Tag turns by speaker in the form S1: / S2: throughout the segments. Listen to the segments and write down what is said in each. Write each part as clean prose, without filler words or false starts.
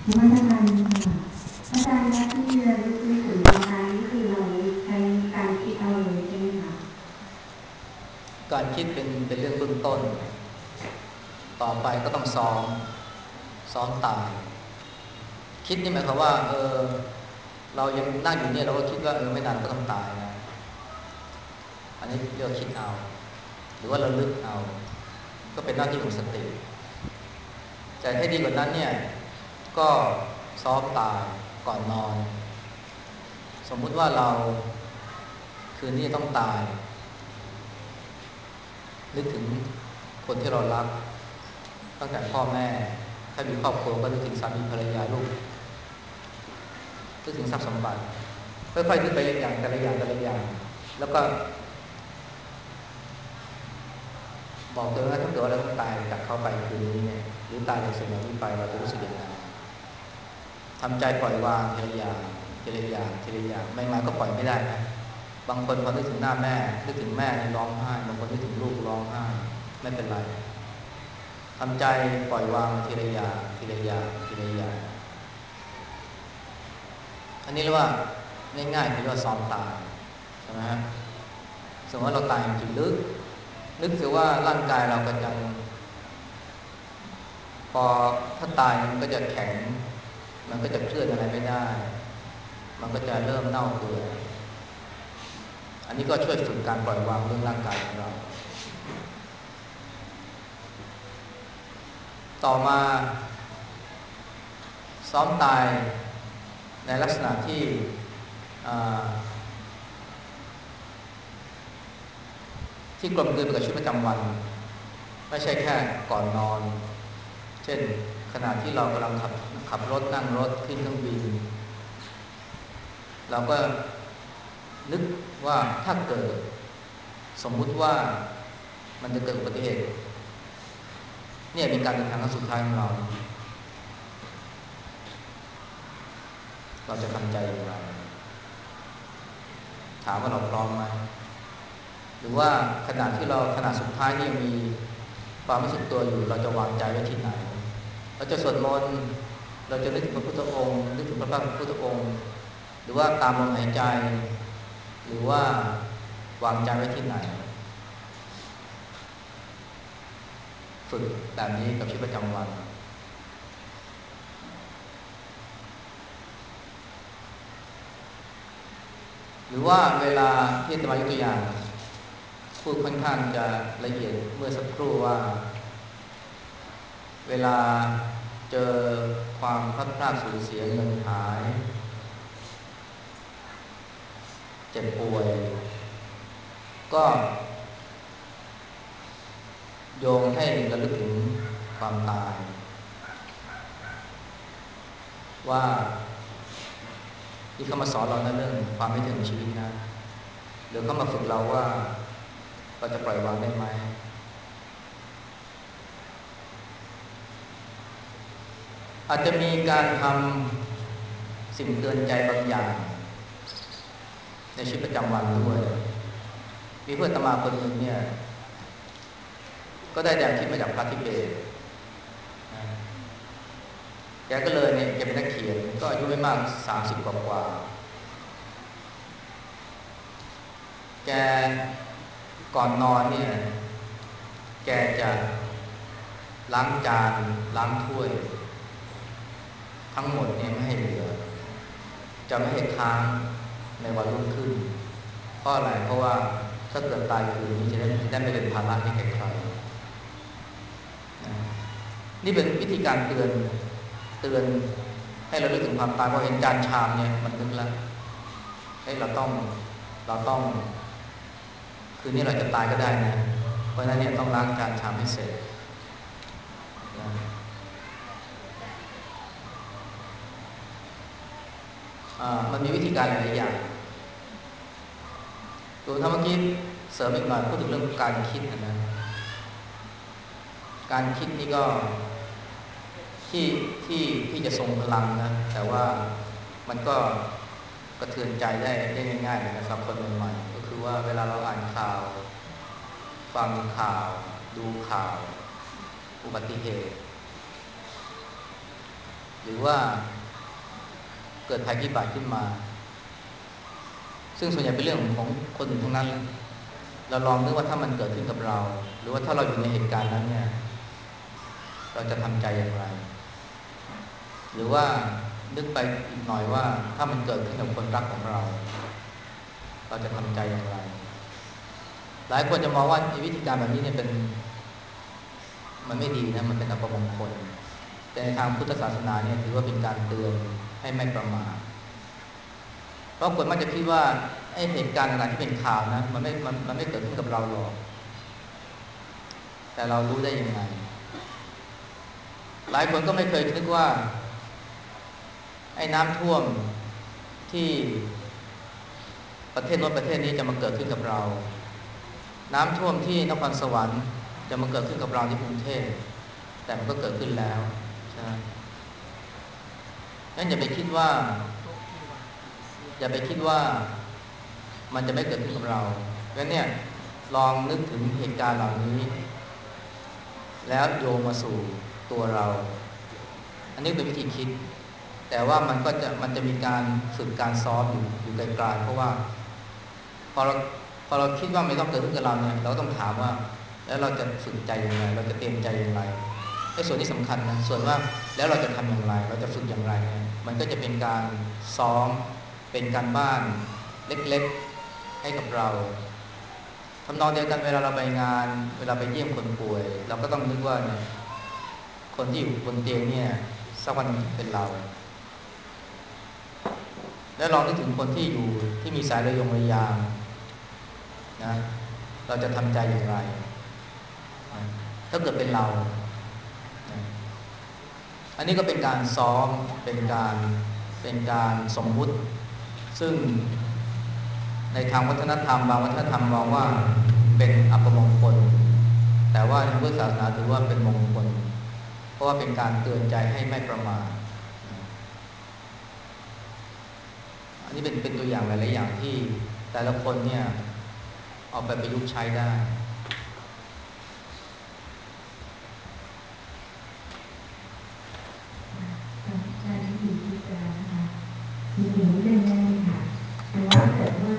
S1: นมัสการค่ะอาจารย์คะที่ระลึกนึกถึงความตายนี่คือเราใช้การคิดเอาเลยใช่ไหมคะ
S2: การคิดเป็นเรื่องเบื้องต้นต่อไปก็ต้องซ้อมตายคิดนี่หมายความว่าเรายังนั่งอยู่เนี่ยเราก็คิดว่าไม่นานก็ต้องตายนะอันนี้เรียกว่าคิดเอาหรือว่าเราลึกเอาก็เป็นหน้าที่ของสติแต่ให้ดีกว่านั้นเนี่ยก็ซ้อมตายก่อนนอนสมมุติว่าเราคืนนี้ต้องตายนึกถึงคนที่เรารักตั้งแต่พ่อแม่ถ้ามีครอบครัวก็นึกถึงสามีภรรยาลูกนึกถึงทรัพย์สมบัติค่อยๆนึกไปอย่างแต่ละอย่างแต่ละอย่างแล้วก็บอกตัวเองว่าถ้าเกิดว่าเราต้องตายจากเขาไปคืนนี้เนี่ยหรือตายจากสิ่งเหล่านี้ไปเราจะรู้สึกยังไงทำใจปล่อยวางทีละอย่างทีละอย่างทีละอย่างไม่มาก็ปล่อยไม่ได้นะบางคนพอนึกถึงหน้าแม่นึกถึงแม่ร้องไห้บางคนนึกถึงลูกร้องไห้ไม่เป็นไรทำใจปล่อยวางทีละอย่างทีละอย่างทีละอย่างอันนี้เรียกว่าง่ายๆคือเรียกว่าซ้อมตายใช่ไหมฮะสมมติว่าเราตายจริงๆนึกถึงว่าร่างกายเราก็ยังพอถ้าตายมันก็จะแข็งมันก็จะเคลื่อนอะไรไม่ได้มันก็จะเริ่มเน่าเปื่อยอันนี้ก็ช่วยฝึกการปล่อยวางเรื่องร่างกายของเราต่อมาซ้อมตายในลักษณะที่กลมกลืนไปกับชีวิตประจำวันไม่ใช่แค่ก่อนนอนเช่นขณะที่เรากำลังขับรถนั่งรถขึ้นเครื่องบินเราก็นึกว่าถ้าเกิดสมมุติว่ามันจะเกิดอุบัติเหตุเนี่ยเป็นการเดินทางครั้งสุดท้ายของเราจะทำใจอย่างไรถามว่าเราพร้อมไหมหรือว่าขณะสุดท้ายที่ยังมีความรู้สึกตัวอยู่เราจะวางใจไว้ที่ไหนเราจะสวดมนต์เราจะนึกถึงพระพุทธองค์นึกถึงพระพุทธองค์หรือว่าตามลมหายใจหรือว่าวางใจไว้ที่ไหนฝึกแบบนี้กับชีวิตประจำวันหรือว่าเวลาที่จะมายกตัวอย่างพูดค่อนข้างจะละเอียดเมื่อสักครู่ว่าเวลาเจอความพลัดพรากสูญเสียเงินหายเจ็บป่วยก็โยงให้ระลึกถึงความตายว่าที่เขามาสอนเราในเรื่องความไม่เที่ยงของชีวิตนะหรือเขามาฝึกเราว่าเราจะปล่อยวางได้ไหมอาจจะมีการทำสิ่งเตือนใจบางอย่างในชีวิตประจำวันด้วยมีเพื่อนอาตมาคนหนึ่งเนี่ยก็ได้แนวคิดมาจากพระทิเบตแกก็เลยเนี่ยแกเป็นนักเขียนก็อายุไม่มาก30กว่าแกก่อนนอนเนี่ยแกจะล้างจานล้างถ้วยทั้งหมดเนี่ยไม่ให้เหลือจะไม่ให้ค้างในวันรุ่งขึ้นเพราะอะไรเพราะว่าถ้าเกิดตายคืนนี้จะได้ไม่เป็นภาระให้ใครๆนะนี่เป็นวิธีการเตือนให้เราลึกถึงความตายพอเห็นจานชามเนี่ยมันนึกแล้วให้เราต้องคืนนี้เราจะตายก็ได้นะเพราะฉะนั้นเนี่ยต้องล้างจานชามให้เสร็จนะมันมีวิธีการหลายอย่างตัวธรรมกิจเสริมอีกหน่อยพูดถึงเรื่องการคิดนะการคิดนี่ก็ที่ที่จะทรงพลังนะแต่ว่ามันก็กระเทือนใจได้ง่ายๆเลยนะสำหรับคนใหม่ๆก็คือว่าเวลาเราอ่านข่าวฟังข่าวดูข่าวอุบัติเหตุหรือว่าเกิดภัยพิบัติขึ้นมาซึ่งส่วนใหญ่เป็นเรื่องของคนอื่นทั้งนั้นแหละเราลองนึกว่าถ้ามันเกิดขึ้นกับเราหรือว่าถ้าเราอยู่ในเหตุการณ์นั้นเนี่ยเราจะทำใจอย่างไรหรือว่านึกไปอีกหน่อยว่าถ้ามันเกิดขึ้นกับคนรักของเราเราจะทำใจอย่างไรหลายคนจะมองว่าวิธีการแบบนี้เนี่ยมันไม่ดีนะมันเป็นอัปมงคลแต่ในทางพุทธศาสนาเนี่ยถือว่าเป็นการเตือนให้ไม่ประมาทเพราะคนมักจะคิดว่าไอ้เหตุการณ์ต่างๆที่เป็นข่าวนะมันไม่เกิดขึ้นกับเราหรอกแต่เรารู้ได้ยังไงหลายคนก็ไม่เคยคิดว่าไอ้น้ำท่วมที่ประเทศโน้นประเทศนี้จะมาเกิดขึ้นกับเราน้ำท่วมที่นครสวรรค์จะมาเกิดขึ้นกับเราที่กรุงเทพแต่มันก็เกิดขึ้นแล้วใช่ไหมงั้นอย่าไปคิดว่ามันจะไม่เกิดขึ้นกับเรางั้นเนี่ยลองนึกถึงเหตุการณ์เหล่านี้แล้วโยงมาสู่ตัวเราอันนี้เป็นวิธีคิดแต่ว่ามันจะมีการฝึกการซ้อมอยู่ไกลๆเพราะว่าพอเราคิดว่าไม่ต้องเกิดขึ้นกับเราเนี่ยเราต้องถามว่าแล้วเราจะฝึกใจอย่างไรเราจะเตรียมใจอย่างไรไอ้ส่วนที่สำคัญนะส่วนว่าแล้วเราจะทำอย่างไรเราจะฝึกอย่างไรเนี่ยมันก็จะเป็นการซ้อมเป็นการบ้านเล็กๆให้กับเราทำนองเดียวกันเวลาเราไปงานเวลาไปเยี่ยมคนป่วยเราก็ต้องนึกว่าเนี่ยคนที่อยู่บนเตียงเนี่ยสักวันหนึ่งเป็นเราแล้วลองนึกถึงคนที่อยู่ที่มีสายระยางนะเราจะทำใจอย่างไรนะถ้าเกิดเป็นเรานะอันนี้ก็เป็นการซ้อมเป็นการสมมุติซึ่งในทางวัฒนธรรมบางวัฒนธรรมมองว่าเป็นอัปมงคลแต่ว่าในพุทธศาสนาถือว่าเป็นมงคลเพราะว่าเป็นการเตือนใจให้ไม่ประมาทอันนี้เป็นตัวอย่างหลายๆอย่างที่แต่ละคนเนี่ยเอาไปประยุกต์ใช้ได้
S1: ได้วิธีคิดแล้วนะคะมีอีกนิดนึงได้ไหมคะคือว่าเกิดว่า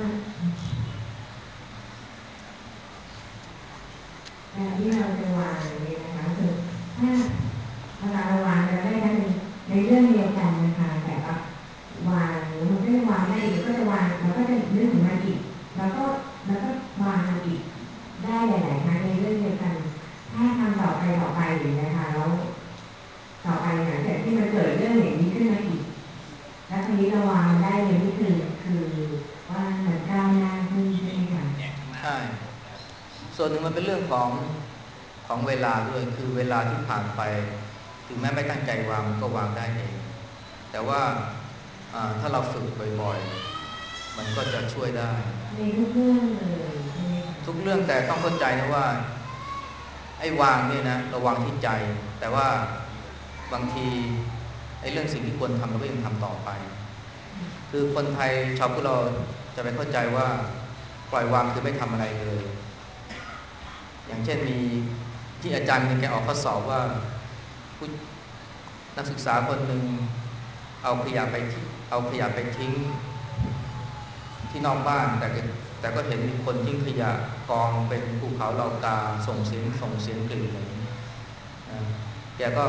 S1: การที่เราจะวางเนี่ยนะคะคือถ้าเวลาเราวางจะได้ในเรื่องเดียวกันนะคะแต่ว่าวางมันก็จะวางได้อีกก็จะวางแล้วก็จะนึกถึงมันอีกแล้วก็วางมันอีกได้หลายๆครั้งในเรื่องเดียวกันถ้าทำต่อไปอย่างนี้นะคะแล้วต่อไปหลังจากที่มันเกิดเรื่องอย่างนี้ขึ้นมาอีกแล้วทีนี้เราวางมันได้เลยนี่คือว่ามันก้าวหน้าขึ้นใช่ไหมคะ
S2: ใช่ส่วนหนึ่งมันเป็นเรื่องของเวลาด้วยคือเวลาที่ผ่านไปถึงแม้ไม่ตั้งใจวางมันก็วางได้เองแต่ว่าถ้าเราฝึกบ่อยๆมันก็จะช่วยได้
S1: ในทุกเรื่องเลยใช่ไหมคะ
S2: ทุกเรื่องแต่ต้องเข้าใจนะว่าไอ้วางเนี่ยนะเราวางที่ใจแต่ว่าบางทีไอ้เรื่องสิ่งที่ควรทำเราก็ยังทำต่อไปคือคนไทยชาวพุทธเราจะไปเข้าใจว่าปล่อยวางคือไม่ทำอะไรเลยอย่างเช่นมีที่อาจารย์แกออกข้อสอบว่าผู้นักศึกษาคนหนึ่งเอาขยะไปทิ้งที่นอกบ้านแต่ก็เห็นมีคนทิ้งขยะกองเป็นภูเขาเหล่ากาส่งเสียงกลิ่นอะไรอย่างนี้นะแกก็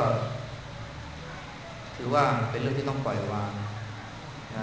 S2: ถือว่าเป็นเรื่องที่ต้องปล่อยวางนะ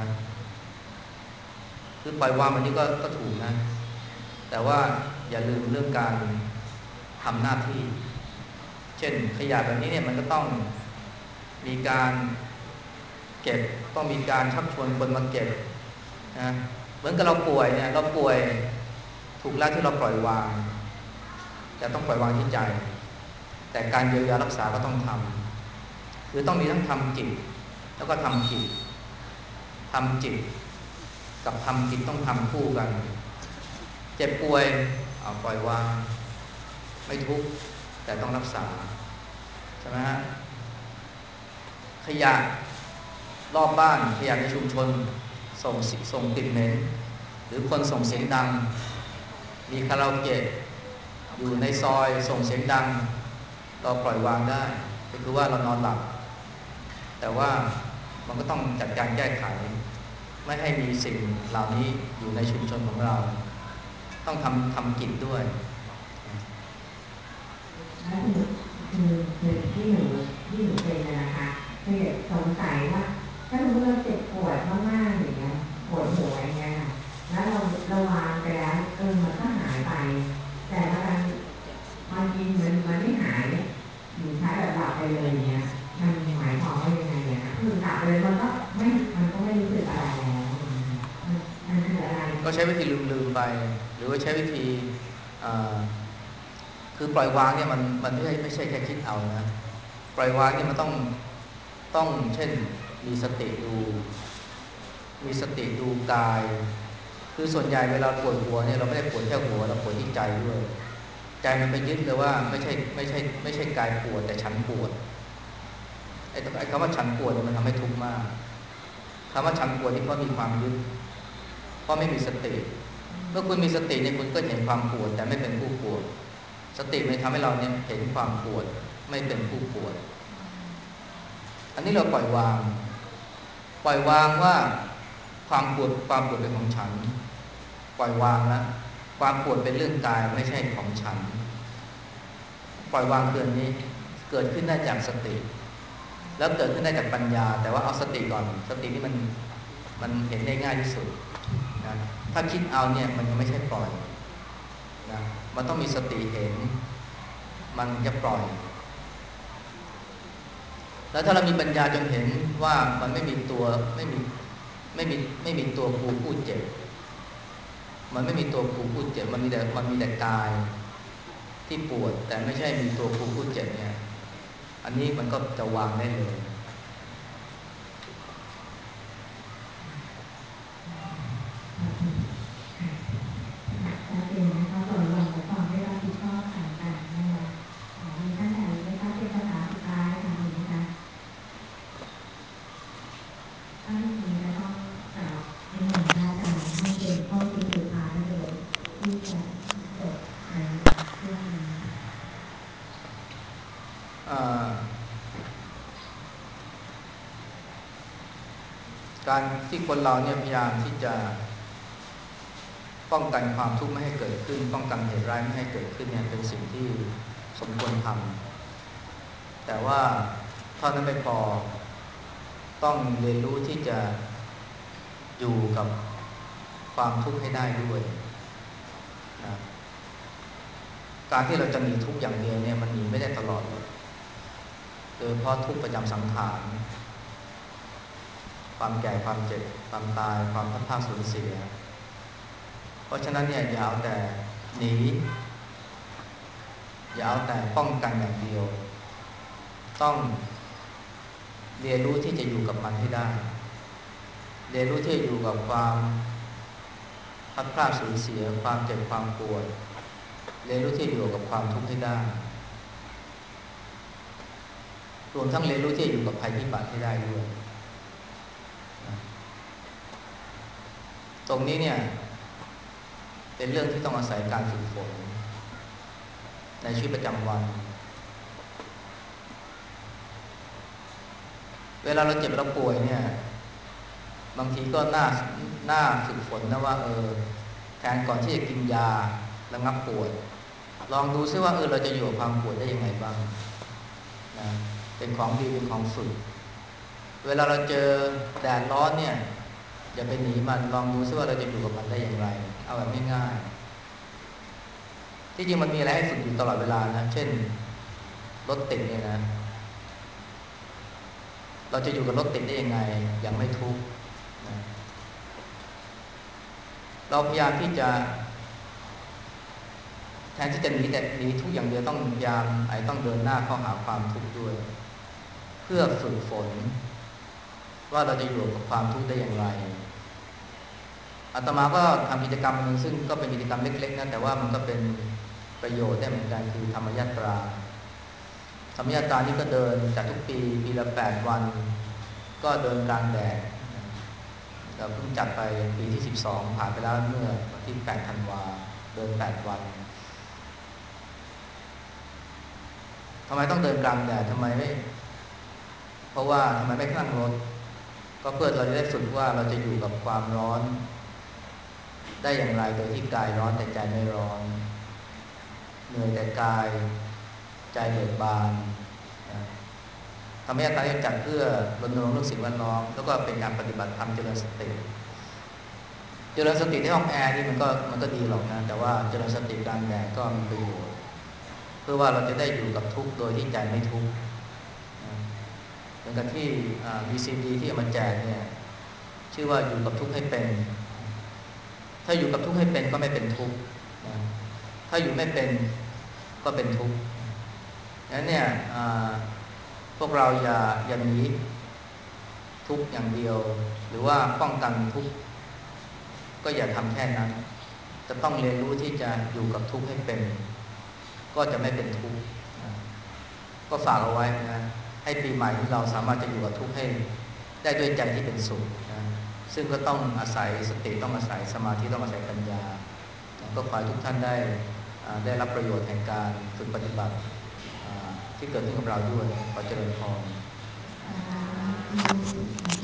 S2: คือปล่อยวางมันนี้ก็ถูกนะแต่ว่าอย่าลืมเรื่องการทำหน้าที่เช่นขยะแบบนี้เนี่ยมันก็ต้องมีการเก็บต้องมีการชักชวนคนมาเก็บนะเหมือนกับเราป่วยเนี่ยเราป่วยถูกแล้วที่เราปล่อยวางแต่ต้องปล่อยวางที่ใจแต่การเยียวยารักษาก็ต้องทำคือต้องมีทั้งทำจิตแล้วก็ทำจิตทำจิตกับทำจิตต้องทำคู่กันเจ็บป่วยเอาปล่อยวางไม่ทุกข์แต่ต้องรักษาใช่ไหมฮะขยะรอบบ้านขยะในชุมชนส่งกลิ่นเหม็นหรือคนส่งเสียงดังมีคาราโอเกะอยู่ในซอยส่งเสียงดังเราปล่อยวางได้ก็คือว่าเรานอนหลับแต่ว่ามันก็ต้องจัดการแก้ไขไม่ให้มีสิ่งเหล่านี้อยู่ในชุมชนของเราต้องทำกิจด้วย
S1: แล้วคือที่หนูเป็นนะคะคือสงสัยว่าถ้าสมมติเราเจ็บปวดมากๆอย่างเงี้ยปวดหัวอย่างเงี้ยค่ะแล้วเราวางไปแล้วมันก็หายไปแต่มันกินมันไม่หายหนูใช้แบบหลับไปเลยอย่างเงี้ยมันหมายความว่ายังไงเนี่ยคือหลับไปเลยมันก็ไม่รู้สึกอะไรแล้วมันคืออะไร
S2: ก็ใช้วิธีลืมไปหรือว่าใช้วิธีคือปล่อยวางเนี่ยมันไม่ใช่แค่คิดเอานะปล่อยวางเนี่ยมันต้องเช่นมีสติดูกายคือส่วนใหญ่เวลาปวดหัวเนี่ยเราไม่ได้ปวดแค่หัวเราปวดที่ใจด้วยใจมันไปยึดเลยว่าไม่ใช่กายปวดแต่ฉันปวดไอ้คำว่าฉันปวดมันทำให้ทุกข์มากคำว่าฉันปวดนี่เพราะมีความยึดเพราะไม่มีสติเมื่อคุณมีสติเนี่ยคุณก็เห็นความปวดแต่ไม่เป็นผู้ปวดสติมันทำให้เราเนี่ยเห็นความปวดไม่เป็นผู้ปวดอันนี้เราปล่อยวางว่าความปวดเป็นของฉันปล่อยวางนะความปวดเป็นเรื่องกายไม่ใช่ของฉันปล่อยวางคืออันนี้เกิดขึ้นได้จากสติแล้วเกิดขึ้นได้จากปัญญาแต่ว่าเอาสติก่อนสตินี่มันเห็นได้ง่ายที่สุดนะถ้าคิดเอาเนี่ยมันยังไม่ใช่ปล่อยนะมันต้องมีสติเห็นมันจะปล่อยแล้วถ้าเรามีปัญญาจนเห็นว่ามันไม่มีตัวไม่มีตัวกูพูดเจ็บมันไม่มีตัวกูพูดเจ็บมันมีแต่กายที่ปวดแต่ไม่ใช่มีตัวกูพูดเจ็บเนี่ยอันนี้มันก็จะวางได้เลย
S1: ชัดเจนนะคะส่วนรวมของความไม่รับผิดชอบต่างกันนะคะมีท่านไหนไหมคะเป็นคำถามสุดท้ายค่ะมีไหมคะถ้าไม่มีก็ต้องกล่าวในหนึ่งอาจารย์ให้เป็นข้อคิดสุดท้ายเลยที่จะจบในเรื่องนี้
S2: การที่คนเราเนี่ยพยายามที่จะป้องกันความทุกข์ไม่ให้เกิดขึ้นป้องกันเหตุร้ายไม่ให้เกิดขึ้นเนี่ยเป็นสิ่งที่สมควรทำแต่ว่าเท่านั้นไม่พอต้องเรียนรู้ที่จะอยู่กับความทุกข์ให้ได้ด้วยนะการที่เราจะหนีทุกข์อย่างเดียวเนี่ยมันหนีไม่ได้ตลอดหรอกโดยเฉพาะทุกข์ประจำสังขารความแก่ความเจ็บความตายความพัดพรากสูญเสียเพราะฉะนั้นเนี่ยอย่าเอาแต่หนีอย่าเอาแต่ป้องกันอย่างเดียวต้องเรียนรู้ที่จะอยู่กับมันให้ได้เรียนรู้ที่จะอยู่กับความพัดพรากสูญเสียความเจ็บความปวดเรียนรู้ที่จะอยู่กับความทุกข์ให้ได้รวมทั้งเรียนรู้ที่จะอยู่กับภัยพิบัติให้ได้ด้วยตรงนี้เนี่ยเป็นเรื่องที่ต้องอาศัยการฝึกฝนในชีวิตประจำวันเวลาเราเจ็บเราป่วยเนี่ยบางทีก็น่าฝึกฝนนะว่าแทนก่อนที่จะกินยาระงับปวดลองดูซิว่าเราจะอยู่กับความปวดได้ยังไงบ้างนะเป็นของดีเป็นของฝึกเวลาเราเจอแดดร้อนเนี่ยอย่าไปหนีมันลองดูซิว่าเราจะอยู่กับมันได้อย่างไรเอาแบบง่ายๆที่จริงมันมีอะไรให้ฝึกอยู่ตลอดเวลานะเช่นรถติดเนี่ยนะเราจะอยู่กับรถติดได้ยังไงอย่างไม่ทุกข์นะเราพยายามที่จะแทนที่จะหนีทุกอย่างเดียวต้องพยายามต้องเดินหน้าเข้าหาความทุกข์ด้วยเพื่อฝึกฝนว่าเราจะอยู่กับความทุกข์ได้อย่างไรอาตมาก็ทำกิจกรรมนึงซึ่งก็เป็นกิจกรรมเล็กๆนะแต่ว่ามันก็เป็นประโยชน์ได้เหมือนกันคือธรรมยาตรานี่ก็เดินจากทุกปีละ8 วันก็เดินกลางแดดเราเพิ่งจัดไปปีที่12ผ่านไปแล้วเมื่อวันที่8 ธันวาเดิน8 วันทำไมต้องเดินกลางแดดทำไมเพราะว่าทำไมไม่นั่งรถก็เพื่อเราจะได้ฝึกว่าเราจะอยู่กับความร้อนได้อย่างไรโดยที่กายร้อนแต่ใจไม่ร้อนเหนื่อยแต่กายใจเบิกบานนะทำให้อาจารย์จัดเพื่อรณรงค์เรื่องสิ่งแวดล้อมแล้วก็เป็นการปฏิบัติธรรมเจริญสติที่ห้องแอร์นี่มันก็ดีหรอกนะแต่ว่าเจริญสติกลางแดดก็มีประโยชน์เพื่อว่าเราจะได้อยู่กับทุกข์โดยที่ใจไม่ทุกข์เหมือนกับที่VCD ที่เอามาแจกเนี่ยชื่อว่าอยู่กับทุกข์ให้เป็นถ้าอยู่กับทุกข์ให้เป็นก็ไม่เป็นทุกข์นะถ้าอยู่ไม่เป็นก็เป็นทุกข์งั้นเนี่ยพวกเราอย่าหนีทุกข์อย่างเดียวหรือว่าป้องกันทุกข์ก็อย่าทำแค่นั้นจะต้องเรียนรู้ที่จะอยู่กับทุกข์ให้เป็นก็จะไม่เป็นทุกข์ก็ฝากเอาไว้นะให้ปีใหม่ที่เราสามารถจะอยู่กับทุกข์ให้ได้ด้วยใจที่เป็นสุขนะซึ่งก็ต้องอาศัยสติต้องอาศัยสมาธิต้องอาศัยปัญญาก็ขอให้ทุกท่านได้รับประโยชน์แห่งการฝึกปฏิบัติที่เกิดขึ้นกับเราด้วยขอเจริญพร